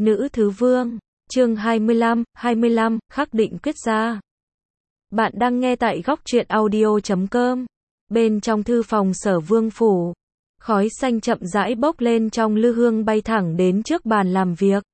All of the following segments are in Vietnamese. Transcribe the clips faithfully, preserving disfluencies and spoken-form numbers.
Nữ thứ vương, chương hai mươi lăm, hai mươi lăm, khắc định quyết gia. Bạn đang nghe tại góc truyện audio chấm com. Bên trong thư phòng Sở Vương phủ, khói xanh chậm rãi bốc lên trong lư hương bay thẳng đến trước bàn làm việc.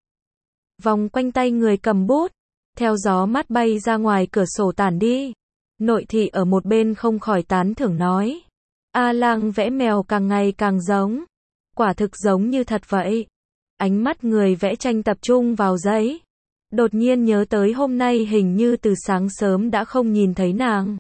Vòng quanh tay người cầm bút, theo gió mát bay ra ngoài cửa sổ tản đi. Nội thị ở một bên không khỏi tán thưởng nói: A Lang vẽ mèo càng ngày càng giống, quả thực giống như thật vậy. Ánh mắt người vẽ tranh tập trung vào giấy, đột nhiên nhớ tới hôm nay hình như từ sáng sớm đã không nhìn thấy nàng.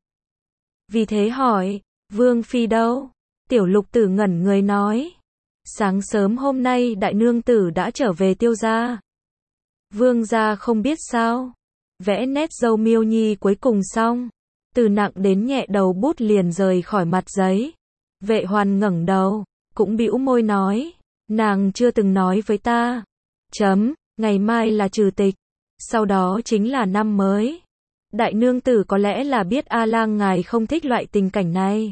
Vì thế hỏi: Vương phi đâu? Tiểu Lục Tử ngẩn người nói: sáng sớm hôm nay đại nương tử đã trở về Tiêu gia. Vương gia không biết sao? Vẽ nét dâu miêu nhi cuối cùng xong, từ nặng đến nhẹ đầu bút liền rời khỏi mặt giấy. Vệ Hoàn ngẩng đầu, cũng bĩu môi nói: nàng chưa từng nói với ta. Chấm, ngày mai là trừ tịch, sau đó chính là năm mới. Đại nương tử có lẽ là biết A Lang ngài không thích loại tình cảnh này.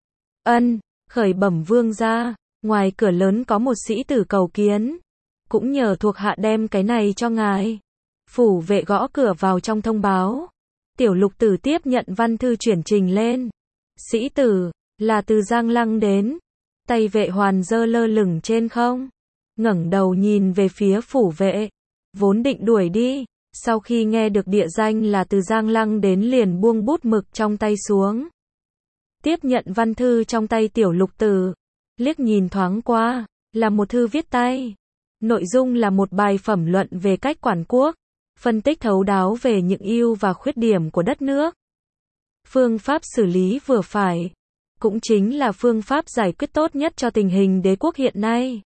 Ân, khởi bẩm vương gia, ngoài cửa lớn có một sĩ tử cầu kiến, cũng nhờ thuộc hạ đem cái này cho ngài. Phủ vệ gõ cửa vào trong thông báo. Tiểu Lục Tử tiếp nhận văn thư chuyển trình lên. Sĩ tử, là từ Giang Lăng đến. Tay Vệ Hoàn giơ lơ lửng trên không, ngẩng đầu nhìn về phía phủ vệ, vốn định đuổi đi, sau khi nghe được địa danh là từ Giang Lăng đến liền buông bút mực trong tay xuống. Tiếp nhận văn thư trong tay Tiểu Lục Tử, liếc nhìn thoáng qua, là một thư viết tay. Nội dung là một bài phẩm luận về cách quản quốc, phân tích thấu đáo về những ưu và khuyết điểm của đất nước. Phương pháp xử lý vừa phải, cũng chính là phương pháp giải quyết tốt nhất cho tình hình đế quốc hiện nay.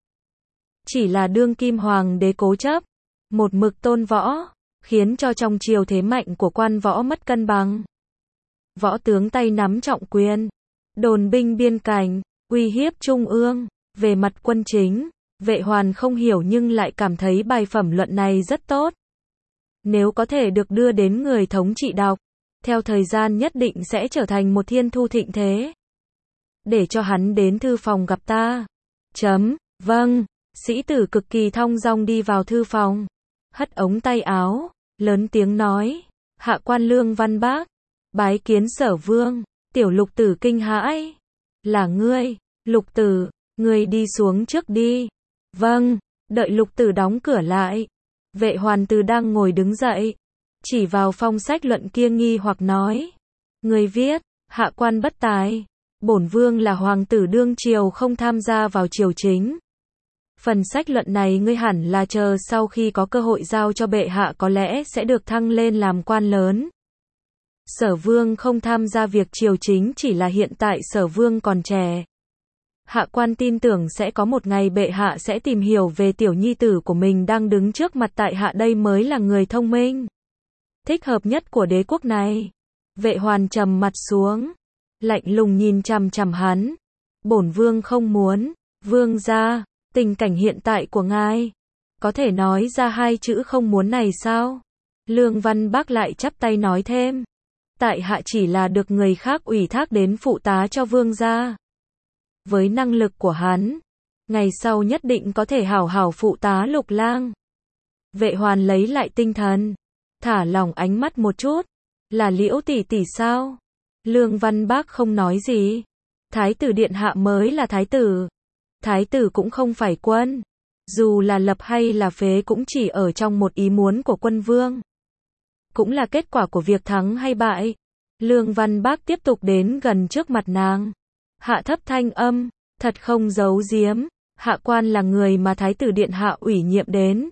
Chỉ là đương kim hoàng đế cố chấp, một mực tôn võ, khiến cho trong triều thế mạnh của quan võ mất cân bằng. Võ tướng tay nắm trọng quyền, đồn binh biên cảnh, uy hiếp trung ương. Về mặt quân chính, Vệ Hoàn không hiểu nhưng lại cảm thấy bài phẩm luận này rất tốt. Nếu có thể được đưa đến người thống trị đọc, theo thời gian nhất định sẽ trở thành một thiên thu thịnh thế. Để cho hắn đến thư phòng gặp ta. Chấm, vâng. Sĩ tử cực kỳ thong dong đi vào thư phòng, hất ống tay áo, lớn tiếng nói: hạ quan Lương Văn Bác, bái kiến Sở Vương. Tiểu Lục Tử kinh hãi: là ngươi? Lục Tử, ngươi đi xuống trước đi. Vâng. Đợi Lục Tử đóng cửa lại, Vệ Hoàn từ đang ngồi đứng dậy, chỉ vào phong sách luận kia nghi hoặc nói: ngươi viết, hạ quan bất tài. Bổn vương là hoàng tử đương triều không tham gia vào triều chính. Phần sách luận này ngươi hẳn là chờ sau khi có cơ hội giao cho bệ hạ có lẽ sẽ được thăng lên làm quan lớn. Sở Vương không tham gia việc triều chính chỉ là hiện tại Sở Vương còn trẻ. Hạ quan tin tưởng sẽ có một ngày bệ hạ sẽ tìm hiểu về tiểu nhi tử của mình đang đứng trước mặt tại hạ, đây mới là người thông minh, thích hợp nhất của đế quốc này. Vệ Hoàn trầm mặt xuống, lạnh lùng nhìn chằm chằm hắn. Bổn vương không muốn. Vương gia, tình cảnh hiện tại của ngài, có thể nói ra hai chữ không muốn này sao? Lương Văn Bác lại chắp tay nói thêm: tại hạ chỉ là được người khác ủy thác đến phụ tá cho vương gia. Với năng lực của hắn, ngày sau nhất định có thể hảo hảo phụ tá Lục Lang. Vệ Hoàn lấy lại tinh thần, thả lỏng ánh mắt một chút. Là Liễu tỷ tỷ sao? Lương Văn Bác không nói gì. Thái tử điện hạ mới là thái tử. Thái tử cũng không phải quân. Dù là lập hay là phế cũng chỉ ở trong một ý muốn của quân vương. Cũng là kết quả của việc thắng hay bại. Lương Văn Bác tiếp tục đến gần trước mặt nàng, hạ thấp thanh âm, thật không giấu giếm, hạ quan là người mà thái tử điện hạ ủy nhiệm đến.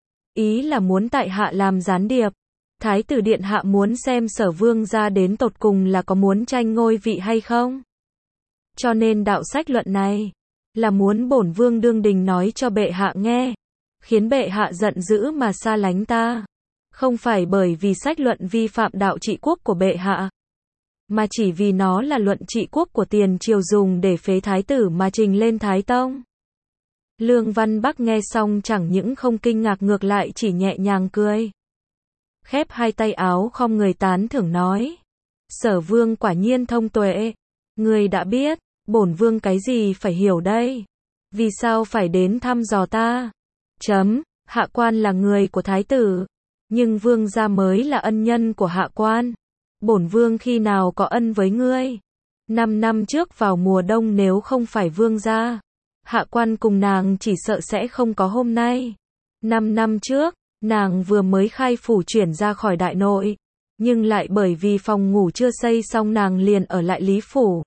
Ý là muốn tại hạ làm gián điệp. Thái tử điện hạ muốn xem Sở Vương gia đến tột cùng là có muốn tranh ngôi vị hay không. Cho nên đạo sách luận này là muốn bổn vương đương đình nói cho bệ hạ nghe, khiến bệ hạ giận dữ mà xa lánh ta. Không phải bởi vì sách luận vi phạm đạo trị quốc của bệ hạ, mà chỉ vì nó là luận trị quốc của tiền triều dùng để phế thái tử mà trình lên Thái Tông. Lương Văn Bắc nghe xong chẳng những không kinh ngạc ngược lại chỉ nhẹ nhàng cười. Khép hai tay áo khom người tán thưởng nói: Sở Vương quả nhiên thông tuệ. Người đã biết, bổn vương cái gì phải hiểu đây? Vì sao phải đến thăm dò ta? Chấm, Hạ quan là người của thái tử, nhưng vương gia mới là ân nhân của hạ quan. Bổn vương khi nào có ân với ngươi? Năm năm trước vào mùa đông nếu không phải vương gia, hạ quan cùng nàng chỉ sợ sẽ không có hôm nay. Năm năm trước, nàng vừa mới khai phủ chuyển ra khỏi đại nội, nhưng lại bởi vì phòng ngủ chưa xây xong nàng liền ở lại Lý Phủ.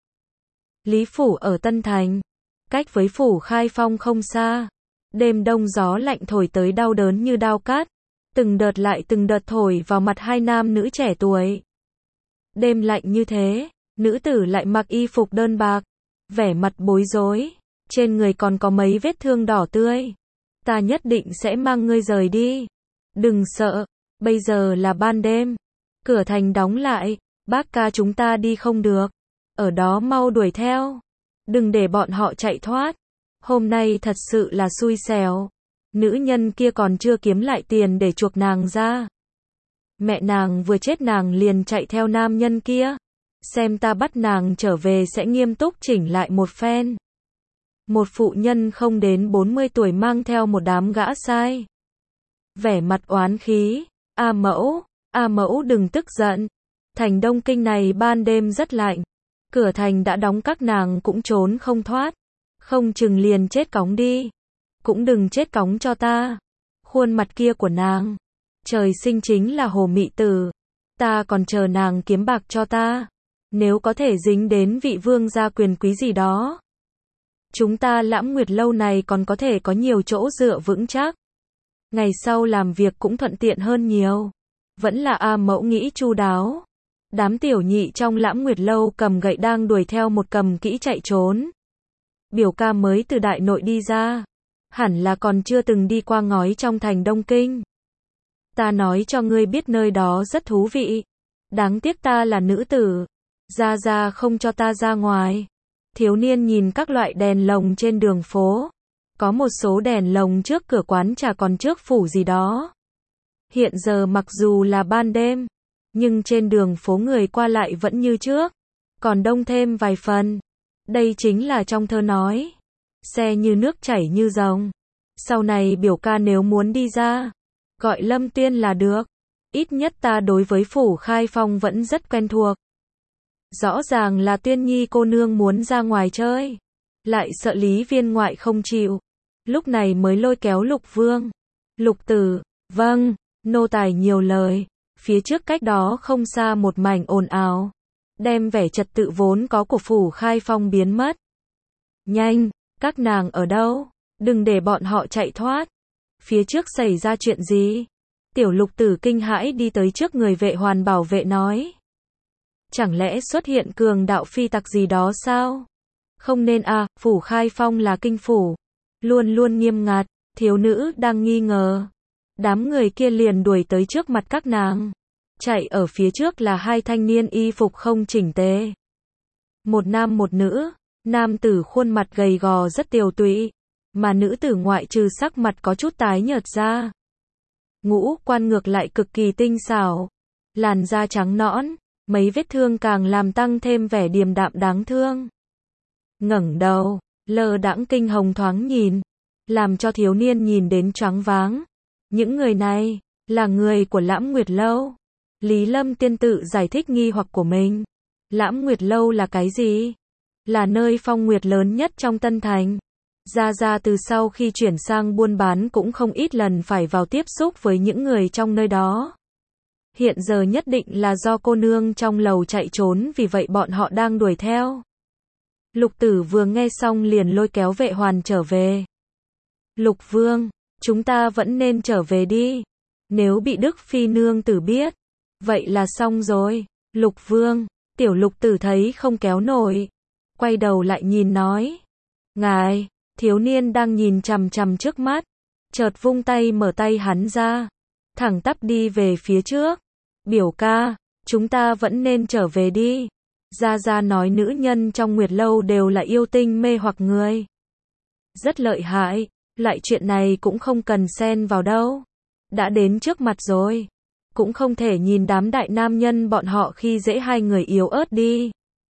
Lý Phủ ở Tân Thành, cách với Phủ Khai Phong không xa. Đêm đông gió lạnh thổi tới đau đớn như đao cát, từng đợt lại từng đợt thổi vào mặt hai nam nữ trẻ tuổi. Đêm lạnh như thế, nữ tử lại mặc y phục đơn bạc, vẻ mặt bối rối, trên người còn có mấy vết thương đỏ tươi. Ta nhất định sẽ mang ngươi rời đi. Đừng sợ, bây giờ là ban đêm, cửa thành đóng lại, bác ca chúng ta đi không được. Ở đó mau đuổi theo, đừng để bọn họ chạy thoát. Hôm nay thật sự là xui xẻo, nữ nhân kia còn chưa kiếm lại tiền để chuộc nàng ra. Mẹ nàng vừa chết nàng liền chạy theo nam nhân kia, xem ta bắt nàng trở về sẽ nghiêm túc chỉnh lại một phen. Một phụ nhân không đến bốn mươi tuổi mang theo một đám gã sai, vẻ mặt oán khí. A mẫu, A mẫu đừng tức giận, thành Đông Kinh này ban đêm rất lạnh, cửa thành đã đóng các nàng cũng trốn không thoát, không chừng liền chết cóng đi. Cũng đừng chết cóng cho ta. Khuôn mặt kia của nàng, trời sinh chính là hồ mị tử, ta còn chờ nàng kiếm bạc cho ta, nếu có thể dính đến vị vương gia quyền quý gì đó, chúng ta Lãm Nguyệt lâu này còn có thể có nhiều chỗ dựa vững chắc, ngày sau làm việc cũng thuận tiện hơn nhiều. Vẫn là A mẫu nghĩ chu đáo. Đám tiểu nhị trong Lãm Nguyệt lâu cầm gậy đang đuổi theo một cầm kỹ chạy trốn. Biểu ca mới từ đại nội đi ra, hẳn là còn chưa từng đi qua ngói trong thành Đông Kinh. Ta nói cho ngươi biết nơi đó rất thú vị, đáng tiếc ta là nữ tử, gia gia không cho ta ra ngoài. Thiếu niên nhìn các loại đèn lồng trên đường phố, có một số đèn lồng trước cửa quán trà còn trước phủ gì đó. Hiện giờ mặc dù là ban đêm, nhưng trên đường phố người qua lại vẫn như trước, còn đông thêm vài phần. Đây chính là trong thơ nói, xe như nước chảy như rồng. Sau này biểu ca nếu muốn đi ra, gọi Lâm Tuyên là được. Ít nhất ta đối với Phủ Khai Phong vẫn rất quen thuộc. Rõ ràng là Tuyên Nhi cô nương muốn ra ngoài chơi, lại sợ Lý Viên ngoại không chịu, lúc này mới lôi kéo Lục Vương. Lục tử, vâng, nô tài nhiều lời. Phía trước cách đó không xa một mảnh ồn ào, đem vẻ trật tự vốn có của Phủ Khai Phong biến mất. Nhanh, các nàng ở đâu? Đừng để bọn họ chạy thoát. Phía trước xảy ra chuyện gì? Tiểu Lục tử kinh hãi đi tới trước người vệ hoàn bảo vệ nói. Chẳng lẽ xuất hiện cường đạo phi tặc gì đó sao? Không nên à, Phủ Khai Phong là kinh phủ, luôn luôn nghiêm ngặt. Thiếu nữ đang nghi ngờ. Đám người kia liền đuổi tới trước mặt các nàng. Chạy ở phía trước là hai thanh niên y phục không chỉnh tề. Một nam một nữ, nam tử khuôn mặt gầy gò rất tiều tụy, mà nữ tử ngoại trừ sắc mặt có chút tái nhợt ra, ngũ quan ngược lại cực kỳ tinh xảo, làn da trắng nõn, mấy vết thương càng làm tăng thêm vẻ điềm đạm đáng thương. Ngẩng đầu, lơ đãng kinh hồng thoáng nhìn, làm cho thiếu niên nhìn đến choáng váng. Những người này là người của Lãm Nguyệt lâu. Lý Lâm tiên tự giải thích nghi hoặc của mình. Lãm Nguyệt lâu là cái gì? Là nơi phong nguyệt lớn nhất trong Tân Thành. Gia Gia từ sau khi chuyển sang buôn bán cũng không ít lần phải vào tiếp xúc với những người trong nơi đó. Hiện giờ nhất định là do cô nương trong lầu chạy trốn, vì vậy bọn họ đang đuổi theo. Lục tử vừa nghe xong liền lôi kéo vệ hoàn trở về. Lục vương, chúng ta vẫn nên trở về đi. Nếu bị Đức Phi nương tử biết, vậy là xong rồi. Lục vương, tiểu Lục tử thấy không kéo nổi, quay đầu lại nhìn nói. Ngài, thiếu niên đang nhìn chằm chằm trước mắt, chợt vung tay mở tay hắn ra, thẳng tắp đi về phía trước. Biểu ca, chúng ta vẫn nên trở về đi. Gia Gia nói nữ nhân trong Nguyệt lâu đều là yêu tinh mê hoặc người. Rất lợi hại, loại chuyện này cũng không cần xen vào đâu. Đã đến trước mặt rồi, cũng không thể nhìn đám đại nam nhân bọn họ khi dễ hai người yếu ớt đi.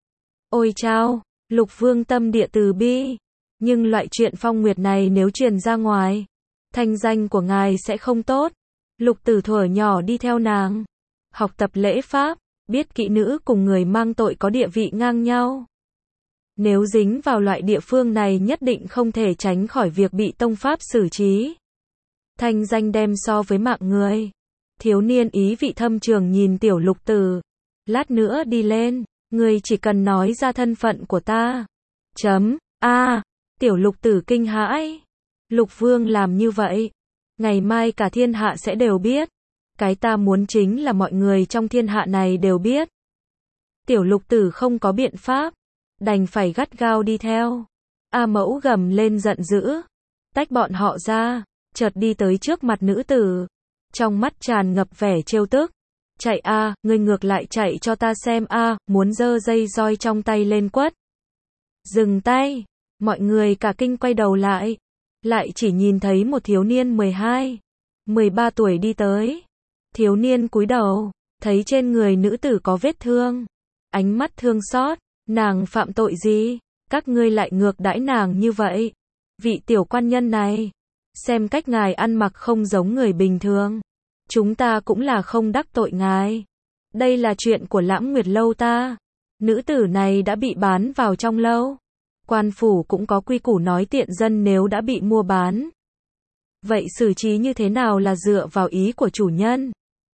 Ôi chao, Lục vương tâm địa từ bi, nhưng loại chuyện phong nguyệt này nếu truyền ra ngoài, thanh danh của ngài sẽ không tốt. Lục Tử thuở nhỏ đi theo nàng, học tập lễ pháp, biết kỹ nữ cùng người mang tội có địa vị ngang nhau. Nếu dính vào loại địa phương này nhất định không thể tránh khỏi việc bị tông pháp xử trí. Thanh danh đem so với mạng người. Thiếu niên ý vị thâm trường nhìn tiểu Lục Tử. Lát nữa đi lên, ngươi chỉ cần nói ra thân phận của ta. Chấm, a à, tiểu Lục Tử kinh hãi. Lục Vương làm như vậy, ngày mai cả thiên hạ sẽ đều biết. Cái ta muốn chính là mọi người trong thiên hạ này đều biết. Tiểu Lục Tử không có biện pháp, đành phải gắt gao đi theo. A Mẫu gầm lên giận dữ, tách bọn họ ra, chợt đi tới trước mặt nữ tử, trong mắt tràn ngập vẻ trêu tức. Chạy a, à, ngươi ngược lại chạy cho ta xem a, à, muốn giơ dây roi trong tay lên quất. Dừng tay, mọi người cả kinh quay đầu lại, lại chỉ nhìn thấy một thiếu niên mười hai, mười ba tuổi đi tới. Thiếu niên cúi đầu, thấy trên người nữ tử có vết thương, ánh mắt thương xót, nàng phạm tội gì, các ngươi lại ngược đãi nàng như vậy? Vị tiểu quan nhân này, xem cách ngài ăn mặc không giống người bình thường, chúng ta cũng là không đắc tội ngài. Đây là chuyện của Lãm Nguyệt lâu ta. Nữ tử này đã bị bán vào trong lâu. Quan phủ cũng có quy củ nói tiện dân nếu đã bị mua bán, vậy xử trí như thế nào là dựa vào ý của chủ nhân.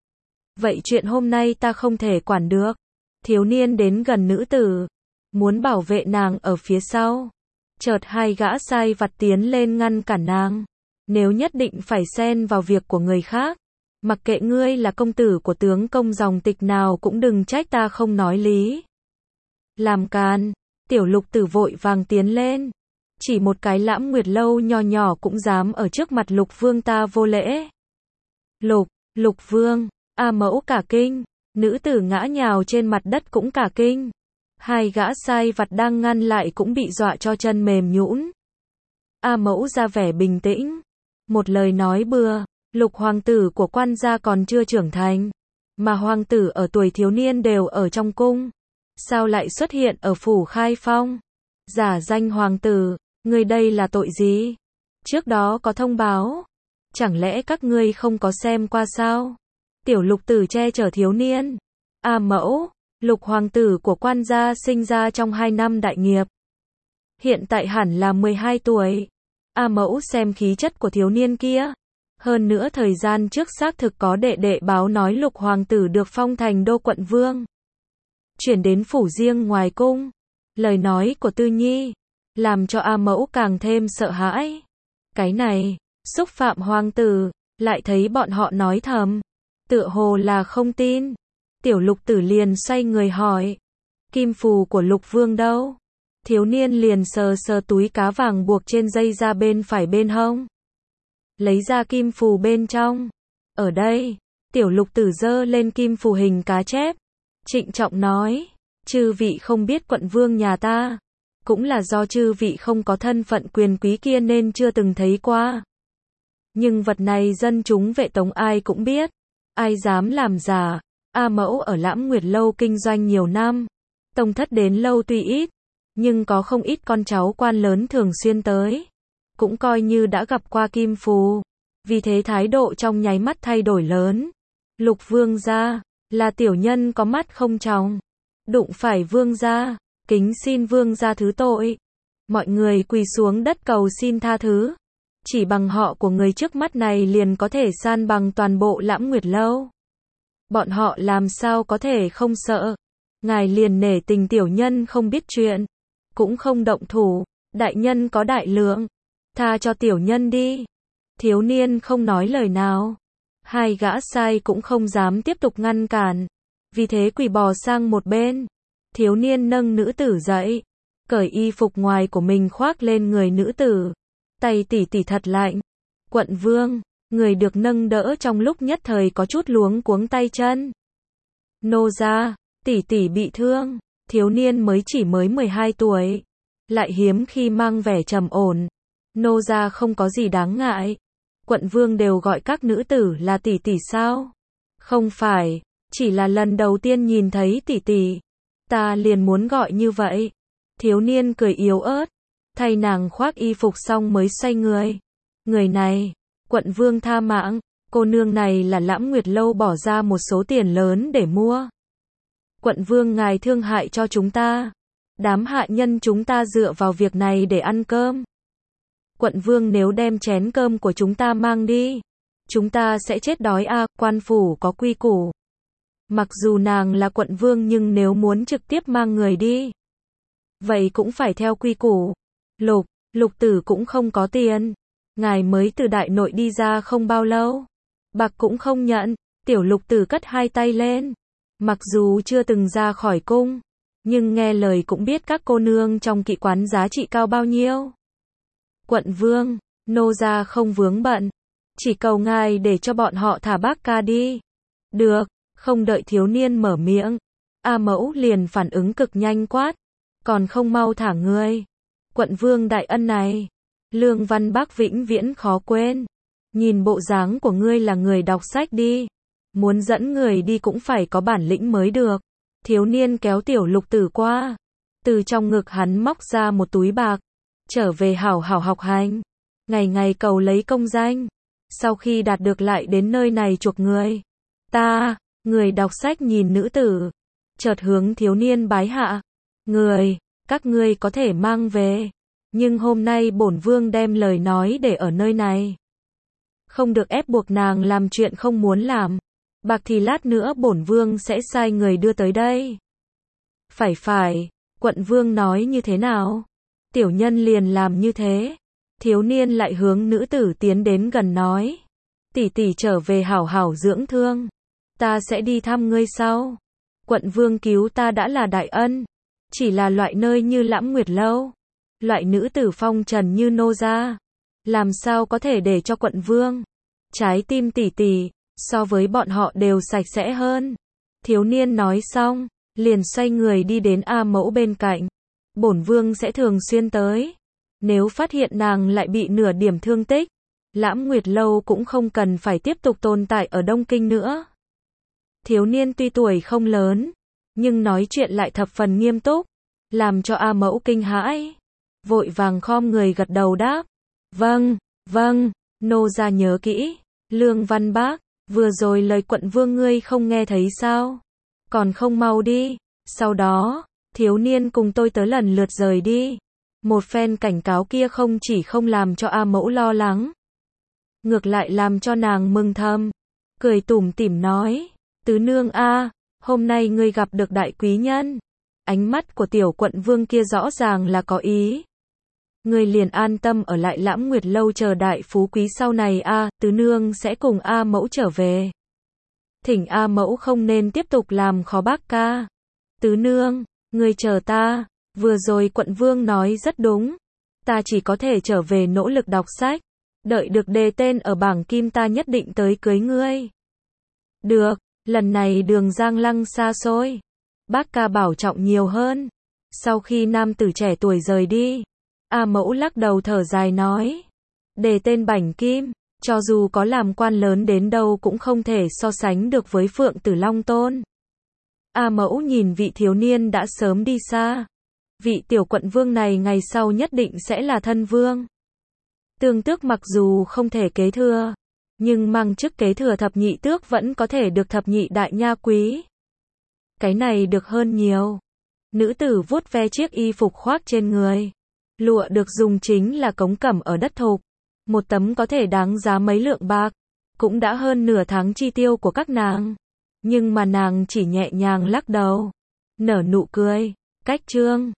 Vậy chuyện hôm nay ta không thể quản được. Thiếu niên đến gần nữ tử, muốn bảo vệ nàng ở phía sau. Chợt hai gã sai vặt tiến lên ngăn cản nàng. Nếu nhất định phải xen vào việc của người khác, mặc kệ ngươi là công tử của tướng công dòng tịch nào cũng đừng trách ta không nói lý. Làm càn, tiểu Lục Tử vội vàng tiến lên. Chỉ một cái Lãm Nguyệt lâu nho nhỏ cũng dám ở trước mặt Lục Vương ta vô lễ. Lục, Lục Vương, A Mẫu cả kinh, nữ tử ngã nhào trên mặt đất cũng cả kinh. Hai gã sai vặt đang ngăn lại cũng bị dọa cho chân mềm nhũn. A Mẫu ra vẻ bình tĩnh, một lời nói bừa, Lục hoàng tử của quan gia còn chưa trưởng thành, mà hoàng tử ở tuổi thiếu niên đều ở trong cung, sao lại xuất hiện ở phủ Khai Phong? Giả danh hoàng tử, ngươi đây là tội gì? Trước đó có thông báo, chẳng lẽ các ngươi không có xem qua sao? Tiểu Lục Tử che chở thiếu niên. A Mẫu, Lục hoàng tử của quan gia sinh ra trong hai năm đại nghiệp, hiện tại hẳn là mười hai tuổi. A Mẫu xem khí chất của thiếu niên kia, hơn nữa thời gian trước xác thực có đệ đệ báo nói Lục hoàng tử được phong thành đô quận vương, chuyển đến phủ riêng ngoài cung. Lời nói của Tư Nhi làm cho A Mẫu càng thêm sợ hãi. Cái này, xúc phạm hoàng tử, lại thấy bọn họ nói thầm, tựa hồ là không tin. Tiểu Lục Tử liền xoay người hỏi, kim phù của Lục Vương đâu? Thiếu niên liền sờ sờ túi cá vàng buộc trên dây ra bên phải bên hông, lấy ra kim phù bên trong. Ở đây, Tiểu Lục Tử giơ lên kim phù hình cá chép, trịnh trọng nói, chư vị không biết quận vương nhà ta, cũng là do chư vị không có thân phận quyền quý kia nên chưa từng thấy qua. Nhưng vật này dân chúng Vệ Tống ai cũng biết, ai dám làm giả. A Mẫu ở Lãm Nguyệt lâu kinh doanh nhiều năm, tông thất đến lâu tuy ít, nhưng có không ít con cháu quan lớn thường xuyên tới, cũng coi như đã gặp qua kim phù, vì thế thái độ trong nháy mắt thay đổi lớn. Lục Vương gia, là tiểu nhân có mắt không tròng, đụng phải Vương gia, kính xin Vương gia thứ tội. Mọi người quỳ xuống đất cầu xin tha thứ, chỉ bằng họ của người trước mắt này liền có thể san bằng toàn bộ Lãm Nguyệt lâu. Bọn họ làm sao có thể không sợ? Ngài liền nể tình tiểu nhân không biết chuyện, cũng không động thủ, đại nhân có đại lượng, tha cho tiểu nhân đi. Thiếu niên không nói lời nào, hai gã sai cũng không dám tiếp tục ngăn cản, vì thế quỳ bò sang một bên. Thiếu niên nâng nữ tử dậy, cởi y phục ngoài của mình khoác lên người nữ tử, tay tỉ tỉ thật lạnh. Quận vương, người được nâng đỡ trong lúc nhất thời có chút luống cuống tay chân. Nô gia, tỷ tỷ bị thương. Thiếu niên mới chỉ mới mười hai tuổi, lại hiếm khi mang vẻ trầm ổn. Nô gia không có gì đáng ngại. Quận vương đều gọi các nữ tử là tỷ tỷ sao? Không phải, chỉ là lần đầu tiên nhìn thấy tỷ tỷ, ta liền muốn gọi như vậy. Thiếu niên cười yếu ớt, thay nàng khoác y phục xong mới xoay người. Người này, Quận vương tha mạng, cô nương này là Lãm Nguyệt Lâu bỏ ra một số tiền lớn để mua. Quận vương ngài thương hại cho chúng ta. Đám hạ nhân chúng ta dựa vào việc này để ăn cơm. Quận vương nếu đem chén cơm của chúng ta mang đi, chúng ta sẽ chết đói à, quan phủ có quy củ. Mặc dù nàng là quận vương nhưng nếu muốn trực tiếp mang người đi, vậy cũng phải theo quy củ. Lục, lục tử cũng không có tiền. Ngài mới từ đại nội đi ra không bao lâu. Bạc cũng không nhận. Tiểu lục tử cất hai tay lên. Mặc dù chưa từng ra khỏi cung, nhưng nghe lời cũng biết các cô nương trong kỵ quán giá trị cao bao nhiêu. Quận vương, nô gia không vướng bận. Chỉ cầu ngài để cho bọn họ thả bác ca đi. Được, không đợi thiếu niên mở miệng. A Mẫu liền phản ứng cực nhanh quát. Còn không mau thả ngươi. Quận vương đại ân này, Lương Văn Bác vĩnh viễn khó quên. Nhìn bộ dáng của ngươi là người đọc sách đi. Muốn dẫn người đi cũng phải có bản lĩnh mới được. Thiếu niên kéo tiểu lục tử qua. Từ trong ngực hắn móc ra một túi bạc. Trở về hảo hảo học hành. Ngày ngày cầu lấy công danh. Sau khi đạt được lại đến nơi này chuộc người. Ta, người đọc sách nhìn nữ tử. Chợt hướng thiếu niên bái hạ. Người, các ngươi có thể mang về. Nhưng hôm nay bổn vương đem lời nói để ở nơi này. Không được ép buộc nàng làm chuyện không muốn làm. Bạc thì lát nữa bổn vương sẽ sai người đưa tới đây. Phải phải, quận vương nói như thế nào? Tiểu nhân liền làm như thế. Thiếu niên lại hướng nữ tử tiến đến gần nói. Tỷ tỷ trở về hảo hảo dưỡng thương. Ta sẽ đi thăm ngươi sau. Quận vương cứu ta đã là đại ân. Chỉ là loại nơi như Lãm Nguyệt Lâu. Loại nữ tử phong trần như nô gia. Làm sao có thể để cho quận vương. Trái tim tỷ tỷ, so với bọn họ đều sạch sẽ hơn. Thiếu niên nói xong, liền xoay người đi đến A Mẫu bên cạnh. Bổn vương sẽ thường xuyên tới. Nếu phát hiện nàng lại bị nửa điểm thương tích, Lãm Nguyệt Lâu cũng không cần phải tiếp tục tồn tại ở Đông Kinh nữa. Thiếu niên tuy tuổi không lớn, nhưng nói chuyện lại thập phần nghiêm túc, làm cho A Mẫu kinh hãi. Vội vàng khom người gật đầu đáp. Vâng, vâng, nô gia nhớ kỹ. Lương Văn Bác, vừa rồi lời quận vương ngươi không nghe thấy sao? Còn không mau đi. Sau đó, thiếu niên cùng tôi tới lần lượt rời đi. Một phen cảnh cáo kia không chỉ không làm cho A Mẫu lo lắng, ngược lại làm cho nàng mừng thầm. Cười tủm tỉm nói, tứ nương a, hôm nay ngươi gặp được đại quý nhân. Ánh mắt của tiểu quận vương kia rõ ràng là có ý. Ngươi liền an tâm ở lại Lãm Nguyệt Lâu chờ đại phú quý sau này a, tứ nương sẽ cùng A Mẫu trở về. Thỉnh A Mẫu không nên tiếp tục làm khó bác ca. Tứ nương, ngươi chờ ta, vừa rồi quận vương nói rất đúng. Ta chỉ có thể trở về nỗ lực đọc sách. Đợi được đề tên ở bảng kim ta nhất định tới cưới ngươi. Được, lần này đường Giang Lăng xa xôi. Bác ca bảo trọng nhiều hơn. Sau khi nam tử trẻ tuổi rời đi, A Mẫu lắc đầu thở dài nói. Đề tên bảnh kim, cho dù có làm quan lớn đến đâu cũng không thể so sánh được với Phượng Tử Long Tôn. A Mẫu nhìn vị thiếu niên đã sớm đi xa. Vị tiểu quận vương này ngày sau nhất định sẽ là thân vương. Tương tước mặc dù không thể kế thừa, nhưng mang chức kế thừa thập nhị tước vẫn có thể được thập nhị đại nha quý. Cái này được hơn nhiều. Nữ tử vuốt ve chiếc y phục khoác trên người. Lụa được dùng chính là cống cẩm ở đất thục. Một tấm có thể đáng giá mấy lượng bạc. Cũng đã hơn nửa tháng chi tiêu của các nàng. Nhưng mà nàng chỉ nhẹ nhàng lắc đầu. Nở nụ cười. Cách trương.